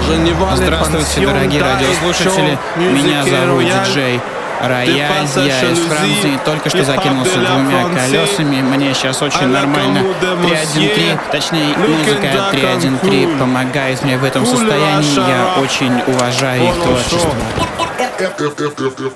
Здравствуйте, дорогие радиослушатели. Меня зовут диджей Рояль, я из Франции, только что закинулся двумя колесами. Мне сейчас очень нормально. 3-1-3, точнее, музыка 3-1-3 помогает мне в этом состоянии. Я очень уважаю их творчество.